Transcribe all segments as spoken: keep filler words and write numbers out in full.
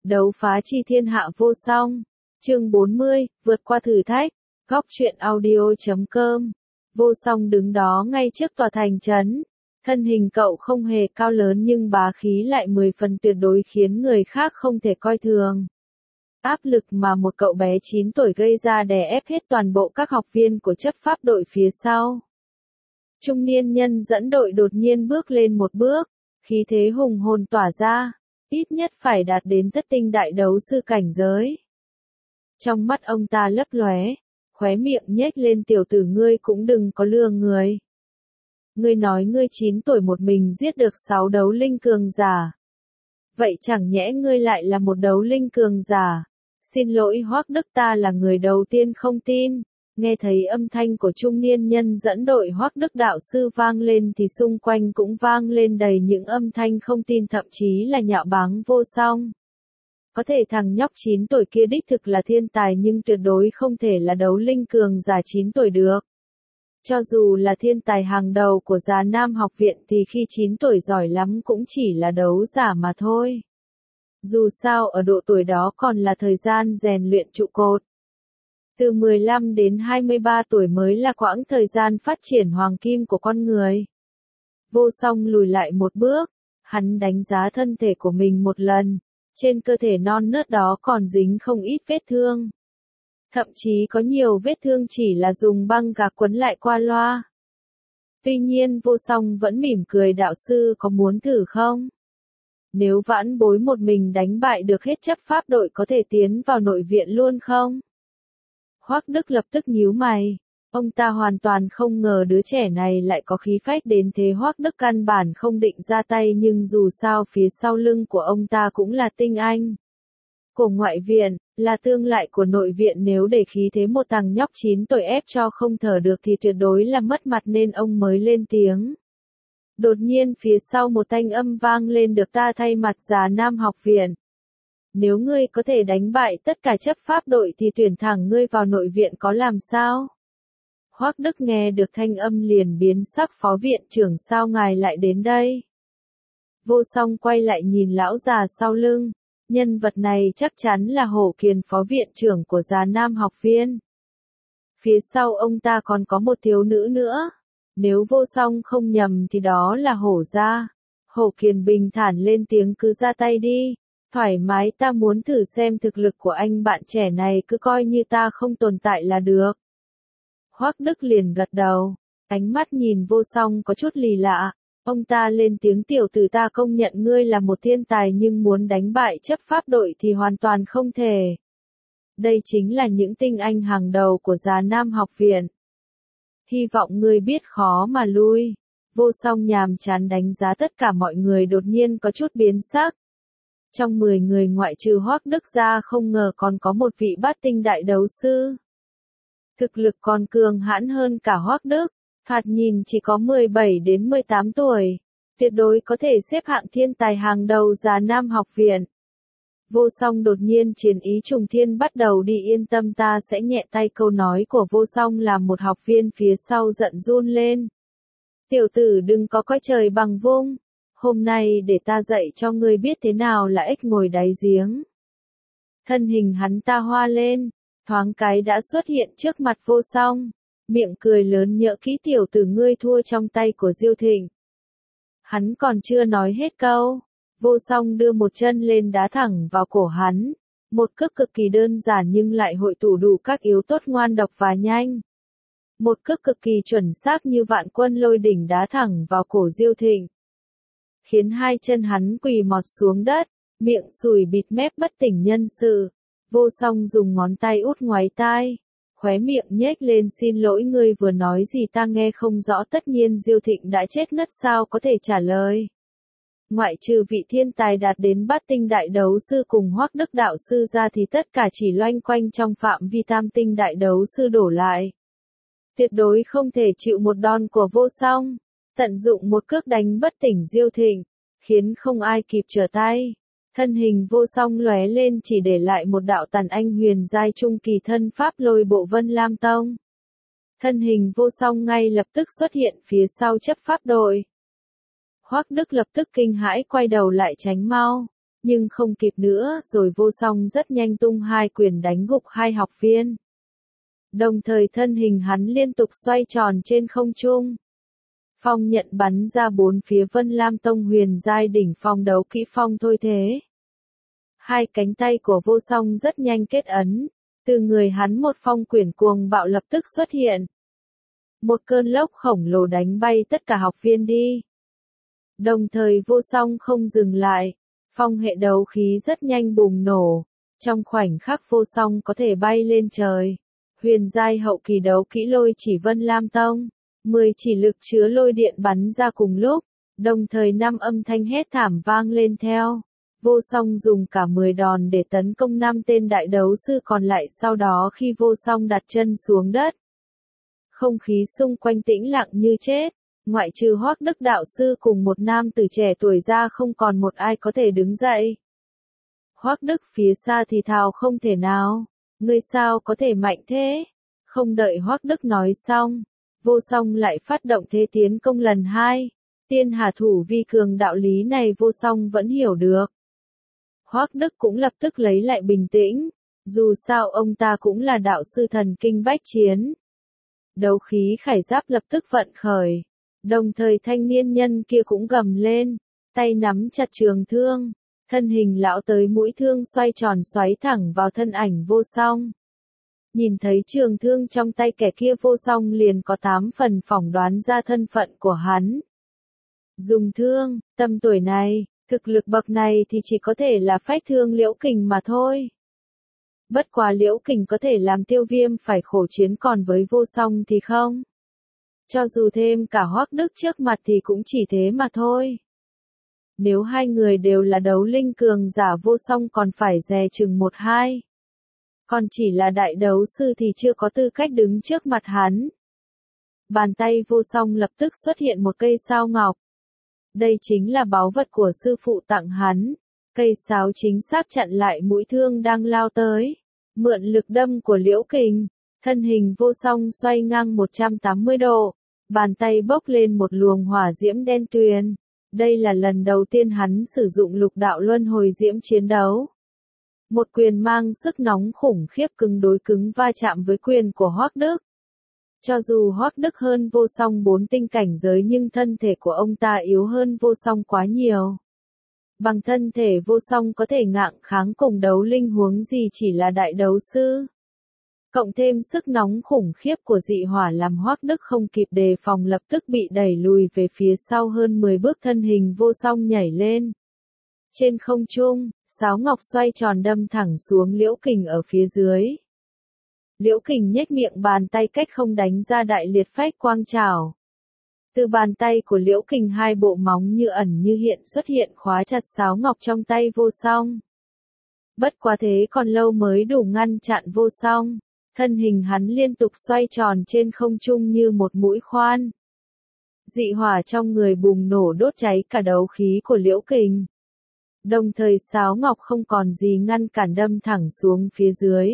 Đấu phá chi thiên hạ vô song. Chương bốn mươi, vượt qua thử thách. Góc truyện audio.com. Vô song đứng đó ngay trước tòa thành trấn. Thân hình cậu không hề cao lớn nhưng bá khí lại mười phần tuyệt đối khiến người khác không thể coi thường. Áp lực mà một cậu bé chín tuổi gây ra đè ép hết toàn bộ các học viên của chấp pháp đội phía sau. Trung niên nhân dẫn đội đột nhiên bước lên một bước, khí thế hùng hồn tỏa ra, ít nhất phải đạt đến thất tinh đại đấu sư cảnh giới. Trong mắt ông ta lấp lóe, khóe miệng nhếch lên, tiểu tử ngươi cũng đừng có lừa người. Ngươi nói ngươi chín tuổi một mình giết được sáu đấu linh cường giả. Vậy chẳng nhẽ ngươi lại là một đấu linh cường giả? Xin lỗi Hoắc Đức, ta là người đầu tiên không tin. Nghe thấy âm thanh của trung niên nhân dẫn đội Hoắc Đức đạo sư vang lên thì xung quanh cũng vang lên đầy những âm thanh không tin, thậm chí là nhạo báng Vô Song. Có thể thằng nhóc chín tuổi kia đích thực là thiên tài nhưng tuyệt đối không thể là đấu linh cường giả chín tuổi được. Cho dù là thiên tài hàng đầu của Già Nam học viện thì khi chín tuổi giỏi lắm cũng chỉ là đấu giả mà thôi. Dù sao ở độ tuổi đó còn là thời gian rèn luyện trụ cột. Từ mười lăm đến hai mươi ba tuổi mới là quãng thời gian phát triển hoàng kim của con người. Vô Song lùi lại một bước, hắn đánh giá thân thể của mình một lần, trên cơ thể non nớt đó còn dính không ít vết thương. Thậm chí có nhiều vết thương chỉ là dùng băng gạc quấn lại qua loa. Tuy nhiên Vô Song vẫn mỉm cười, đạo sư có muốn thử không? Nếu vãn bối một mình đánh bại được hết chấp pháp đội có thể tiến vào nội viện luôn không? Hoắc Đức lập tức nhíu mày. Ông ta hoàn toàn không ngờ đứa trẻ này lại có khí phách đến thế. Hoắc Đức căn bản không định ra tay nhưng dù sao phía sau lưng của ông ta cũng là tinh anh của ngoại viện, là tương lại của nội viện, nếu để khí thế một thằng nhóc chín tuổi ép cho không thở được thì tuyệt đối là mất mặt nên ông mới lên tiếng. Đột nhiên phía sau một thanh âm vang lên, được ta thay mặt Già Nam học viện. Nếu ngươi có thể đánh bại tất cả chấp pháp đội thì tuyển thẳng ngươi vào nội viện có làm sao? Hoắc Đức nghe được thanh âm liền biến sắc, phó viện trưởng sao ngài lại đến đây? Vô Song quay lại nhìn lão già sau lưng, nhân vật này chắc chắn là Hổ Kiền, phó viện trưởng của Già Nam học viên. Phía sau ông ta còn có một thiếu nữ nữa, nếu Vô Song không nhầm thì đó là Hổ gia. Hổ Kiền bình thản lên tiếng, cứ ra tay đi. Thoải mái, ta muốn thử xem thực lực của anh bạn trẻ này, cứ coi như ta không tồn tại là được. Hoắc Đức liền gật đầu, ánh mắt nhìn Vô Song có chút lì lạ. Ông ta lên tiếng, tiểu tử, ta công nhận ngươi là một thiên tài nhưng muốn đánh bại chấp pháp đội thì hoàn toàn không thể. Đây chính là những tinh anh hàng đầu của Già Nam học viện. Hy vọng ngươi biết khó mà lui. Vô Song nhàm chán đánh giá tất cả mọi người, đột nhiên có chút biến sắc. Trong mười người ngoại trừ Hoắc Đức ra không ngờ còn có một vị bát tinh đại đấu sư. Thực lực còn cường hãn hơn cả Hoắc Đức, thoạt nhìn chỉ có mười bảy đến mười tám tuổi, tuyệt đối có thể xếp hạng thiên tài hàng đầu Già Nam học viện. Vô Song đột nhiên chiến ý trùng thiên bắt đầu đi, yên tâm ta sẽ nhẹ tay. Câu nói của Vô Song làm một học viên phía sau giận run lên. Tiểu tử đừng có coi trời bằng vung. Hôm nay để ta dạy cho ngươi biết thế nào là ếch ngồi đáy giếng. Thân hình hắn ta hoa lên, thoáng cái đã xuất hiện trước mặt Vô Song, miệng cười lớn, nhỡ kỹ tiểu tử ngươi thua trong tay của Diêu Thịnh. Hắn còn chưa nói hết câu, Vô Song đưa một chân lên đá thẳng vào cổ hắn, một cước cực kỳ đơn giản nhưng lại hội tụ đủ các yếu tố ngoan độc và nhanh. Một cước cực kỳ chuẩn xác như vạn quân lôi đỉnh đá thẳng vào cổ Diêu Thịnh, khiến hai chân hắn quỳ mọt xuống đất, miệng sùi bịt mép bất tỉnh nhân sự. Vô Song dùng ngón tay út ngoáy tai, khóe miệng nhếch lên, xin lỗi ngươi vừa nói gì ta nghe không rõ. Tất nhiên Diêu Thịnh đã chết ngất sao có thể trả lời. Ngoại trừ vị thiên tài đạt đến bát tinh đại đấu sư cùng Hoắc Đức đạo sư ra thì tất cả chỉ loanh quanh trong phạm vi tam tinh đại đấu sư đổ lại. Tuyệt đối không thể chịu một đòn của Vô Song. Tận dụng một cước đánh bất tỉnh Diêu Thịnh, khiến không ai kịp trở tay. Thân hình Vô Song lóe lên, chỉ để lại một đạo tàn anh huyền giai trung kỳ thân pháp lôi bộ Vân Lam Tông. Thân hình Vô Song ngay lập tức xuất hiện phía sau chấp pháp đội. Hoắc Đức lập tức kinh hãi quay đầu lại tránh mau, Nhưng không kịp nữa rồi, vô song rất nhanh tung hai quyền đánh gục hai học viên. Đồng thời thân hình hắn liên tục xoay tròn trên không trung. Phong nhận bắn ra bốn phía Vân Lam Tông huyền giai đỉnh phong đấu kỹ phong thôi thế. Hai cánh tay của vô song rất nhanh kết ấn, từ người hắn một phong quyển cuồng bạo lập tức xuất hiện. Một cơn lốc khổng lồ đánh bay tất cả học viên đi. Đồng thời vô song không dừng lại, phong hệ đấu khí rất nhanh bùng nổ, trong khoảnh khắc vô song có thể bay lên trời. Huyền giai hậu kỳ đấu kỹ lôi chỉ Vân Lam Tông, mười chỉ lực chứa lôi điện bắn ra cùng lúc, đồng thời năm âm thanh hét thảm vang lên theo. Vô song dùng cả mười đòn để tấn công năm tên đại đấu sư còn lại, sau đó khi vô song đặt chân xuống đất. Không khí xung quanh tĩnh lặng như chết, ngoại trừ Hoắc Đức đạo sư cùng một nam tử trẻ tuổi ra không còn một ai có thể đứng dậy. Hoắc Đức phía xa thì thào không thể nào, ngươi sao có thể mạnh thế? Không đợi Hoắc Đức nói xong, vô song lại phát động thế tiến công lần hai. Tiên hà thủ vi cường đạo lý này vô song vẫn hiểu được. Hoắc Đức cũng lập tức lấy lại bình tĩnh, dù sao ông ta cũng là đạo sư thần kinh bách chiến. Đấu khí khải giáp lập tức vận khởi, đồng thời thanh niên nhân kia cũng gầm lên, tay nắm chặt trường thương, thân hình lão tới mũi thương xoay tròn xoáy thẳng vào thân ảnh vô song. Nhìn thấy trường thương trong tay kẻ kia, vô song liền có tám phần phỏng đoán ra thân phận của hắn. Dùng thương, tầm tuổi này, thực lực bậc này thì chỉ có thể là phách thương Liễu Kình mà thôi. Bất quá Liễu Kình có thể làm Tiêu Viêm phải khổ chiến, còn với vô song thì không. Cho dù thêm cả Hoắc Đức trước mặt thì cũng chỉ thế mà thôi. Nếu hai người đều là đấu linh cường giả, vô song còn phải dè chừng một hai. Còn chỉ là đại đấu sư thì chưa có tư cách đứng trước mặt hắn. Bàn tay vô song lập tức xuất hiện một cây sao ngọc. Đây chính là báu vật của sư phụ tặng hắn. Cây sáo chính xác chặn lại mũi thương đang lao tới. Mượn lực đâm của Liễu Kình, thân hình vô song xoay ngang một trăm tám mươi độ. Bàn tay bốc lên một luồng hỏa diễm đen tuyền. Đây là lần đầu tiên hắn sử dụng lục đạo luân hồi diễm chiến đấu. Một quyền mang sức nóng khủng khiếp cứng đối cứng va chạm với quyền của Hoắc Đức. Cho dù Hoắc Đức hơn vô song bốn tinh cảnh giới nhưng thân thể của ông ta yếu hơn vô song quá nhiều. Bằng thân thể vô song có thể ngạng kháng cùng đấu linh, huống gì chỉ là đại đấu sư. Cộng thêm sức nóng khủng khiếp của dị hỏa làm Hoắc Đức không kịp đề phòng, lập tức bị đẩy lùi về phía sau hơn mười bước, thân hình vô song nhảy lên. Trên không trung, sáo ngọc xoay tròn đâm thẳng xuống Liễu Kình ở phía dưới. Liễu Kình nhếch miệng, bàn tay cách không đánh ra đại liệt phách quang trảo. Từ bàn tay của Liễu Kình, hai bộ móng như ẩn như hiện xuất hiện khóa chặt sáo ngọc trong tay vô song. Bất quá thế còn lâu mới đủ ngăn chặn vô song. Thân hình hắn liên tục xoay tròn trên không trung như một mũi khoan. Dị hỏa trong người bùng nổ đốt cháy cả đấu khí của Liễu Kình. Đồng thời sáo ngọc không còn gì ngăn cản đâm thẳng xuống phía dưới.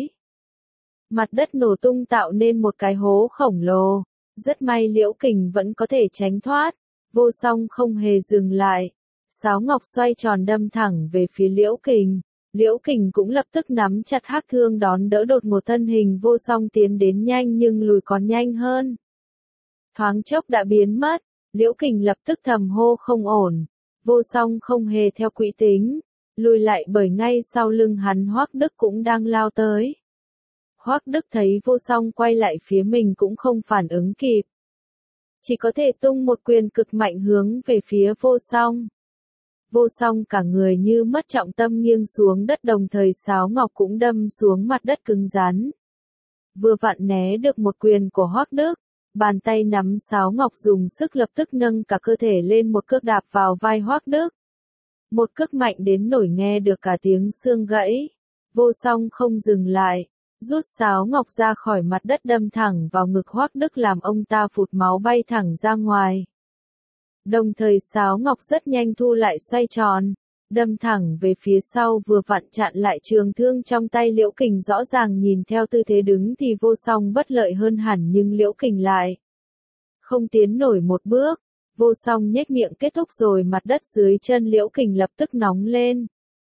Mặt đất nổ tung tạo nên một cái hố khổng lồ. Rất may Liễu Kình vẫn có thể tránh thoát. Vô song không hề dừng lại. Sáo ngọc xoay tròn đâm thẳng về phía Liễu Kình. Liễu Kình cũng lập tức nắm chặt hắc thương đón đỡ, đột một thân hình vô song tiến đến nhanh nhưng lùi còn nhanh hơn. Thoáng chốc đã biến mất, Liễu Kình lập tức thầm hô không ổn. Vô song không hề theo quỹ tính, lùi lại bởi ngay sau lưng hắn Hoắc Đức cũng đang lao tới. Hoắc Đức thấy vô song quay lại phía mình cũng không phản ứng kịp. Chỉ có thể tung một quyền cực mạnh hướng về phía vô song. Vô song cả người như mất trọng tâm nghiêng xuống đất, đồng thời sáo ngọc cũng đâm xuống mặt đất cứng rắn. Vừa vặn né được một quyền của Hoắc Đức, bàn tay nắm sáo ngọc dùng sức lập tức nâng cả cơ thể lên, một cước đạp vào vai Hoắc Đức. Một cước mạnh đến nổi nghe được cả tiếng xương gãy. Vô song không dừng lại, rút sáo ngọc ra khỏi mặt đất đâm thẳng vào ngực Hoắc Đức làm ông ta phụt máu bay thẳng ra ngoài. Đồng thời sáo ngọc rất nhanh thu lại xoay tròn, đâm thẳng về phía sau, vừa vặn chặn lại trường thương trong tay Liễu Kình. Rõ ràng nhìn theo tư thế đứng thì vô song bất lợi hơn hẳn, nhưng Liễu Kình lại không tiến nổi một bước. Vô song nhếch miệng kết thúc rồi, mặt đất dưới chân Liễu Kình lập tức nóng lên.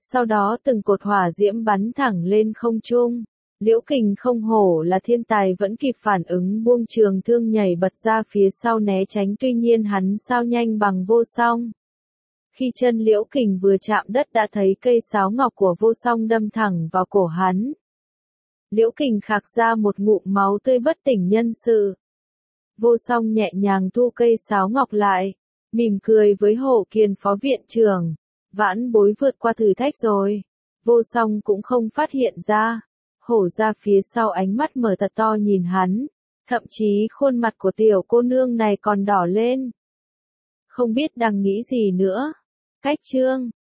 Sau đó từng cột hỏa diễm bắn thẳng lên không trung. Liễu Kình không hổ là thiên tài vẫn kịp phản ứng buông trường thương nhảy bật ra phía sau né tránh, tuy nhiên hắn sao nhanh bằng Vô Song. Khi chân Liễu Kình vừa chạm đất đã thấy cây sáo ngọc của Vô Song đâm thẳng vào cổ hắn. Liễu Kình khạc ra một ngụm máu tươi bất tỉnh nhân sự. Vô Song nhẹ nhàng thu cây sáo ngọc lại, mỉm cười với Hổ Kiền phó viện trưởng. Vãn bối vượt qua thử thách rồi. Vô Song cũng không phát hiện ra. Hổ ra phía sau ánh mắt mở thật to nhìn hắn. Thậm chí khuôn mặt của tiểu cô nương này còn đỏ lên. Không biết đang nghĩ gì nữa. Cách chương